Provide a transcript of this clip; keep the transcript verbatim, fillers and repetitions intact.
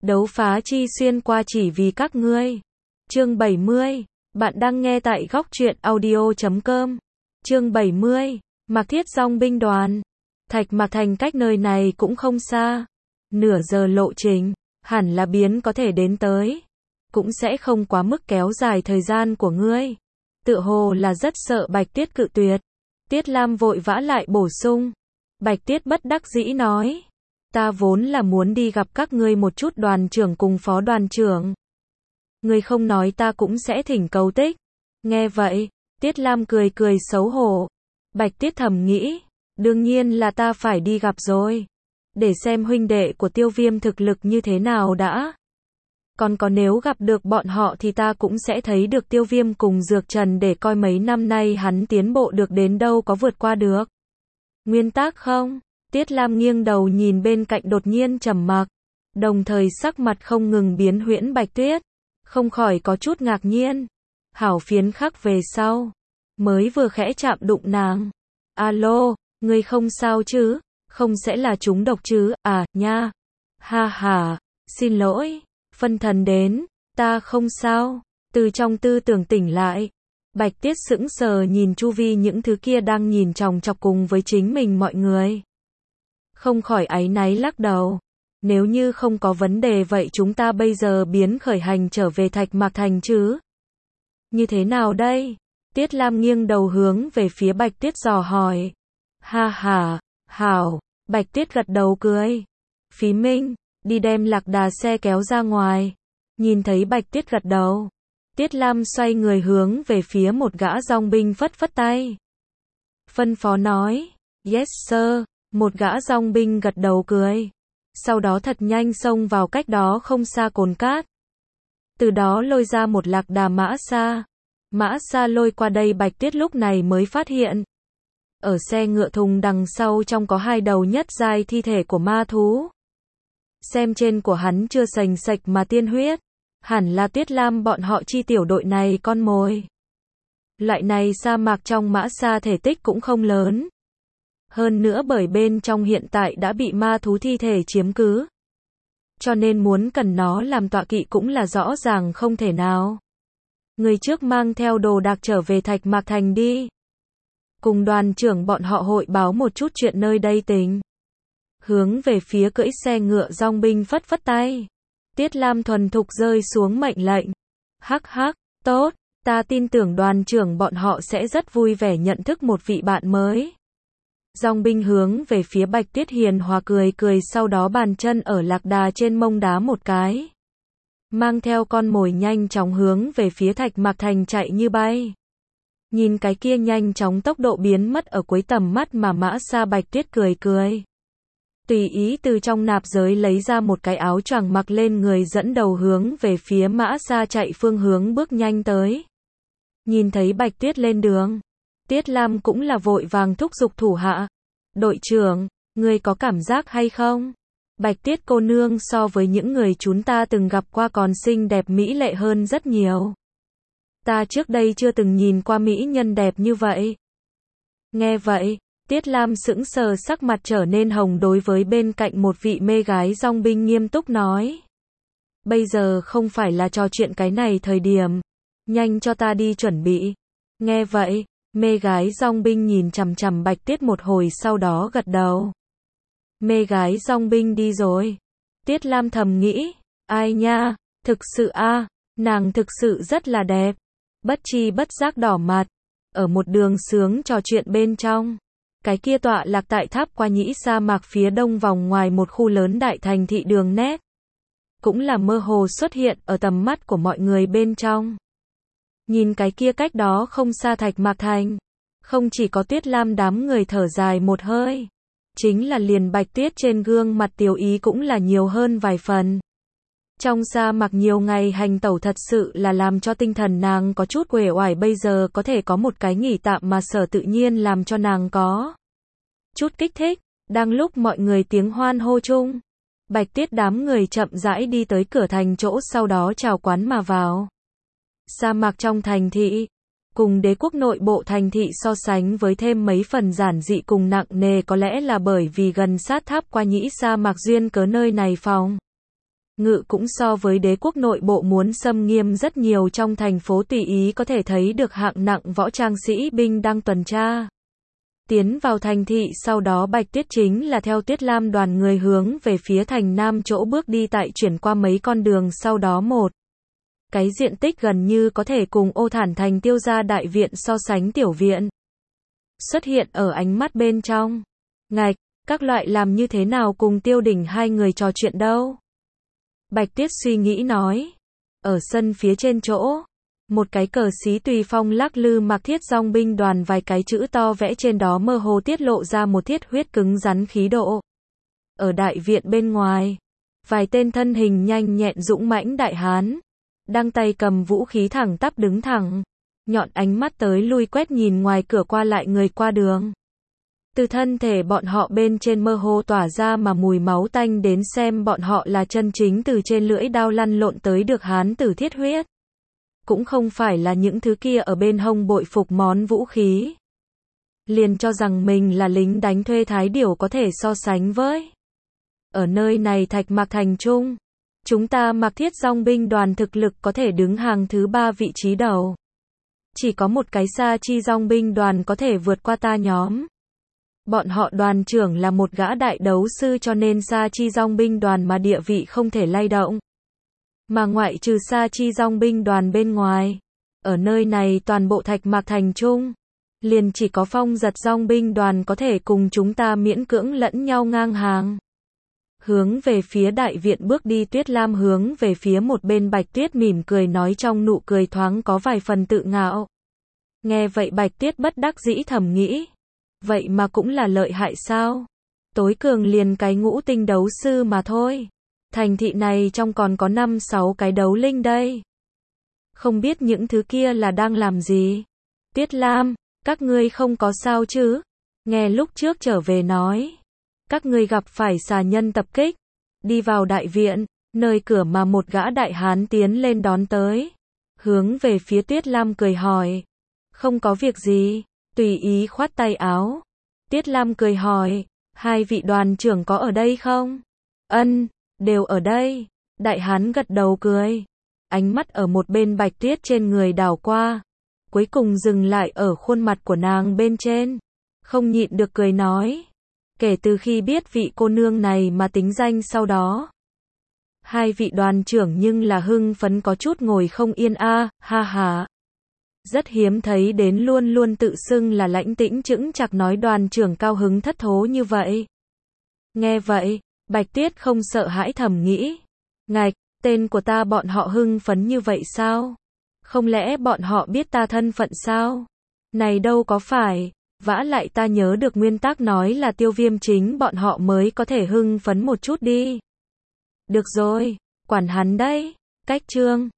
Đấu phá chi xuyên qua chỉ vì các ngươi. Chương bảy mươi. Bạn đang nghe tại góc truyện audio chấm com. Chương bảy mươi. Mạc Thiết dong binh đoàn. Thạch Mạc Thành cách nơi này cũng không xa. Nửa giờ lộ trình, hẳn là biến có thể đến tới. Cũng sẽ không quá mức kéo dài thời gian của ngươi. Tựa hồ là rất sợ Bạch Tiết cự tuyệt. Tiết Lam vội vã lại bổ sung. Bạch Tiết bất đắc dĩ nói. Ta vốn là muốn đi gặp các ngươi một chút, đoàn trưởng cùng phó đoàn trưởng. Ngươi không nói ta cũng sẽ thỉnh cầu tích. Nghe vậy, Tiết Lam cười cười xấu hổ. Bạch Tiết thầm nghĩ, đương nhiên là ta phải đi gặp rồi. Để xem huynh đệ của Tiêu Viêm thực lực như thế nào đã. Còn có nếu gặp được bọn họ thì ta cũng sẽ thấy được Tiêu Viêm cùng Dược Trần để coi mấy năm nay hắn tiến bộ được đến đâu, có vượt qua được nguyên tắc không? Tiết Lam nghiêng đầu nhìn bên cạnh đột nhiên trầm mặc, đồng thời sắc mặt không ngừng biến huyễn Bạch Tuyết, không khỏi có chút ngạc nhiên. Hảo phiến khắc về sau, mới vừa khẽ chạm đụng nàng. Alo, ngươi không sao chứ? Không sẽ là trúng độc chứ? À, nha. Ha ha, xin lỗi, phân thần đến, ta không sao. Từ trong tư tưởng tỉnh lại, Bạch Tiết sững sờ nhìn chu vi những thứ kia đang nhìn chòng chọc cùng với chính mình mọi người. Không khỏi áy náy lắc đầu. Nếu như không có vấn đề vậy chúng ta bây giờ biến khởi hành trở về Thạch Mạc Thành chứ? Như thế nào đây? Tiết Lam nghiêng đầu hướng về phía Bạch Tiết dò hỏi. Ha ha, hảo. Bạch Tiết gật đầu cười. Phí Minh, đi đem lạc đà xe kéo ra ngoài. Nhìn thấy Bạch Tiết gật đầu, Tiết Lam xoay người hướng về phía một gã dong binh phất phất tay. Phân phó nói. Yes sir. Một gã dong binh gật đầu cười. Sau đó thật nhanh xông vào cách đó không xa cồn cát. Từ đó lôi ra một lạc đà mã xa. Mã xa lôi qua đây Bạch Tiết lúc này mới phát hiện. Ở xe ngựa thùng đằng sau trong có hai đầu nhất giai thi thể của ma thú. Xem trên của hắn chưa sành sạch mà tiên huyết. Hẳn là Tiết Lam bọn họ chi tiểu đội này con mồi. Loại này sa mạc trong mã xa thể tích cũng không lớn. Hơn nữa bởi bên trong hiện tại đã bị ma thú thi thể chiếm cứ. Cho nên muốn cần nó làm tọa kỵ cũng là rõ ràng không thể nào. Người trước mang theo đồ đạc trở về Thạch Mạc Thành đi. Cùng đoàn trưởng bọn họ hội báo một chút chuyện nơi đây tình. Hướng về phía cưỡi xe ngựa dong binh phất phất tay. Tiết Lam thuần thục rơi xuống mệnh lệnh. Hắc hắc, tốt, ta tin tưởng đoàn trưởng bọn họ sẽ rất vui vẻ nhận thức một vị bạn mới. Dong binh hướng về phía Bạch Tiết hiền hòa cười cười, sau đó bàn chân ở lạc đà trên mông đá một cái. Mang theo con mồi nhanh chóng hướng về phía Thạch Mạc Thành chạy như bay. Nhìn cái kia nhanh chóng tốc độ biến mất ở cuối tầm mắt mà mã xa, Bạch Tiết cười cười. Tùy ý từ trong nạp giới lấy ra một cái áo choàng mặc lên người, dẫn đầu hướng về phía mã xa chạy phương hướng bước nhanh tới. Nhìn thấy Bạch Tiết lên đường, Tiết Lam cũng là vội vàng thúc giục thủ hạ. Đội trưởng, ngươi có cảm giác hay không? Bạch Tiết cô nương so với những người chúng ta từng gặp qua còn xinh đẹp mỹ lệ hơn rất nhiều. Ta trước đây chưa từng nhìn qua mỹ nhân đẹp như vậy. Nghe vậy, Tiết Lam sững sờ, sắc mặt trở nên hồng, đối với bên cạnh một vị mê gái dong binh nghiêm túc nói. Bây giờ không phải là trò chuyện cái này thời điểm. Nhanh cho ta đi chuẩn bị. Nghe vậy, mê gái dong binh nhìn chằm chằm Bạch Tiết một hồi, sau đó gật đầu. Mê gái dong binh đi rồi. Tiết Lam thầm nghĩ, ai nha, thực sự a, nàng thực sự rất là đẹp. Bất chi bất giác đỏ mặt. Ở một đường sướng trò chuyện bên trong, cái kia tọa lạc tại tháp qua nhĩ sa mạc phía đông vòng ngoài một khu lớn đại thành thị đường nét, cũng là mơ hồ xuất hiện ở tầm mắt của mọi người bên trong. Nhìn cái kia cách đó không xa Thạch Mạc Thành, không chỉ có Tiết Lam đám người thở dài một hơi, chính là liền Bạch Tiết trên gương mặt tiểu ý cũng là nhiều hơn vài phần. Trong sa mạc nhiều ngày hành tẩu thật sự là làm cho tinh thần nàng có chút uể oải, bây giờ có thể có một cái nghỉ tạm mà sở tự nhiên làm cho nàng có chút kích thích. Đang lúc mọi người tiếng hoan hô chung, Bạch Tiết đám người chậm rãi đi tới cửa thành chỗ, sau đó chào quán mà vào. Sa mạc trong thành thị, cùng đế quốc nội bộ thành thị so sánh với thêm mấy phần giản dị cùng nặng nề, có lẽ là bởi vì gần sát tháp qua nhĩ sa mạc duyên cớ nơi này phòng Ngự cũng so với đế quốc nội bộ muốn xâm nghiêm rất nhiều, trong thành phố tùy ý có thể thấy được hạng nặng võ trang sĩ binh đang tuần tra. Tiến vào thành thị sau đó Bạch Tuyết chính là theo Tuyết Lam đoàn người hướng về phía thành nam chỗ bước đi, tại chuyển qua mấy con đường sau đó một cái diện tích gần như có thể cùng Ô Thản Thành Tiêu gia đại viện so sánh tiểu viện xuất hiện ở ánh mắt bên trong. Ngạch, các loại làm như thế nào cùng Tiêu Đỉnh hai người trò chuyện đâu? Bạch Tuyết suy nghĩ nói. Ở sân phía trên chỗ, một cái cờ xí tùy phong lắc lư, Mạc Thiết dòng binh đoàn vài cái chữ to vẽ trên đó mơ hồ tiết lộ ra một thiết huyết cứng rắn khí độ. Ở đại viện bên ngoài, vài tên thân hình nhanh nhẹn dũng mãnh đại hán, đang tay cầm vũ khí thẳng tắp đứng thẳng, nhọn ánh mắt tới lui quét nhìn ngoài cửa qua lại người qua đường. Từ thân thể bọn họ bên trên mơ hồ tỏa ra mà mùi máu tanh, đến xem bọn họ là chân chính từ trên lưỡi đao lăn lộn tới được hán tử thiết huyết. Cũng không phải là những thứ kia ở bên hông bội phục món vũ khí. Liền cho rằng mình là lính đánh thuê thái điểu có thể so sánh với. Ở nơi này Thạch Mạc Thành Trung, chúng ta Mạc Thiết dòng binh đoàn thực lực có thể đứng hàng thứ ba vị trí đầu. Chỉ có một cái Sa Chi dòng binh đoàn có thể vượt qua ta nhóm. Bọn họ đoàn trưởng là một gã đại đấu sư, cho nên Sa Chi dòng binh đoàn mà địa vị không thể lay động. Mà ngoại trừ Sa Chi dòng binh đoàn bên ngoài, ở nơi này toàn bộ Thạch Mạc Thành Trung, liền chỉ có Phong Giật dòng binh đoàn có thể cùng chúng ta miễn cưỡng lẫn nhau ngang hàng. Hướng về phía đại viện bước đi Tuyết Lam hướng về phía một bên Bạch Tuyết mỉm cười nói, trong nụ cười thoáng có vài phần tự ngạo. Nghe vậy Bạch Tuyết bất đắc dĩ thầm nghĩ, vậy mà cũng là lợi hại sao? Tối cường liền cái ngũ tinh đấu sư mà thôi. Thành thị này trong còn có năm sáu cái đấu linh đây. Không biết những thứ kia là đang làm gì? Tuyết Lam, các ngươi không có sao chứ? Nghe lúc trước trở về nói, các ngươi gặp phải xà nhân tập kích. Đi vào đại viện, nơi cửa mà một gã đại hán tiến lên đón tới. Hướng về phía Tuyết Lam cười hỏi. Không có việc gì, tùy ý khoát tay áo. Tuyết Lam cười hỏi, hai vị đoàn trưởng có ở đây không? Ân, đều ở đây. Đại hán gật đầu cười. Ánh mắt ở một bên Bạch Tuyết trên người đảo qua. Cuối cùng dừng lại ở khuôn mặt của nàng bên trên. Không nhịn được cười nói. Kể từ khi biết vị cô nương này mà tính danh sau đó, hai vị đoàn trưởng nhưng là hưng phấn có chút ngồi không yên a, ha ha. Rất hiếm thấy đến luôn luôn tự xưng là lãnh tĩnh chững chạc nói đoàn trưởng cao hứng thất thố như vậy. Nghe vậy, Bạch Tuyết không sợ hãi thầm nghĩ. Ngạch, tên của ta bọn họ hưng phấn như vậy sao? Không lẽ bọn họ biết ta thân phận sao? Này đâu có phải. Vả lại ta nhớ được nguyên tắc nói là Tiêu Viêm chính bọn họ mới có thể hưng phấn một chút đi. Được rồi, quản hắn đấy. Cách chương